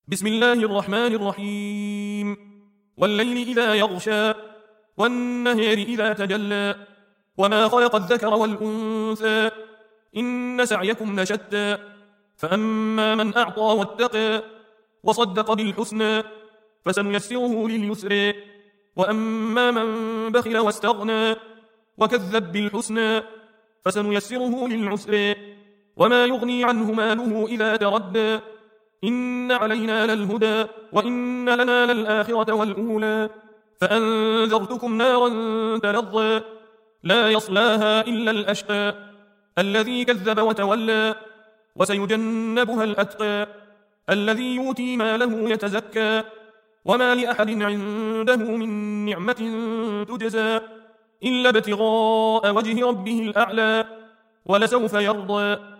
بسم الله الرحمن الرحيم. والليل إذا يغشى والنهار إذا تجلى وما خلق الذكر والأنثى إن سعيكم لشتى فأما من أعطى واتقى وصدق بالحسنى فسنيسره لليسر وأما من بخل واستغنى وكذب بالحسنى فسنيسره للعسر وما يغني عنه ماله إذا تردى إن علينا للهدى وإن لنا للآخرة والأولى فأنذرتكم نارا تلظى لا يصلاها إلا الأشقى الذي كذب وتولى وسيجنبها الأتقى الذي يؤتي ماله يتزكى وما لأحد عنده من نعمة تجزى إلا ابتغاء وجه ربه الأعلى ولسوف يرضى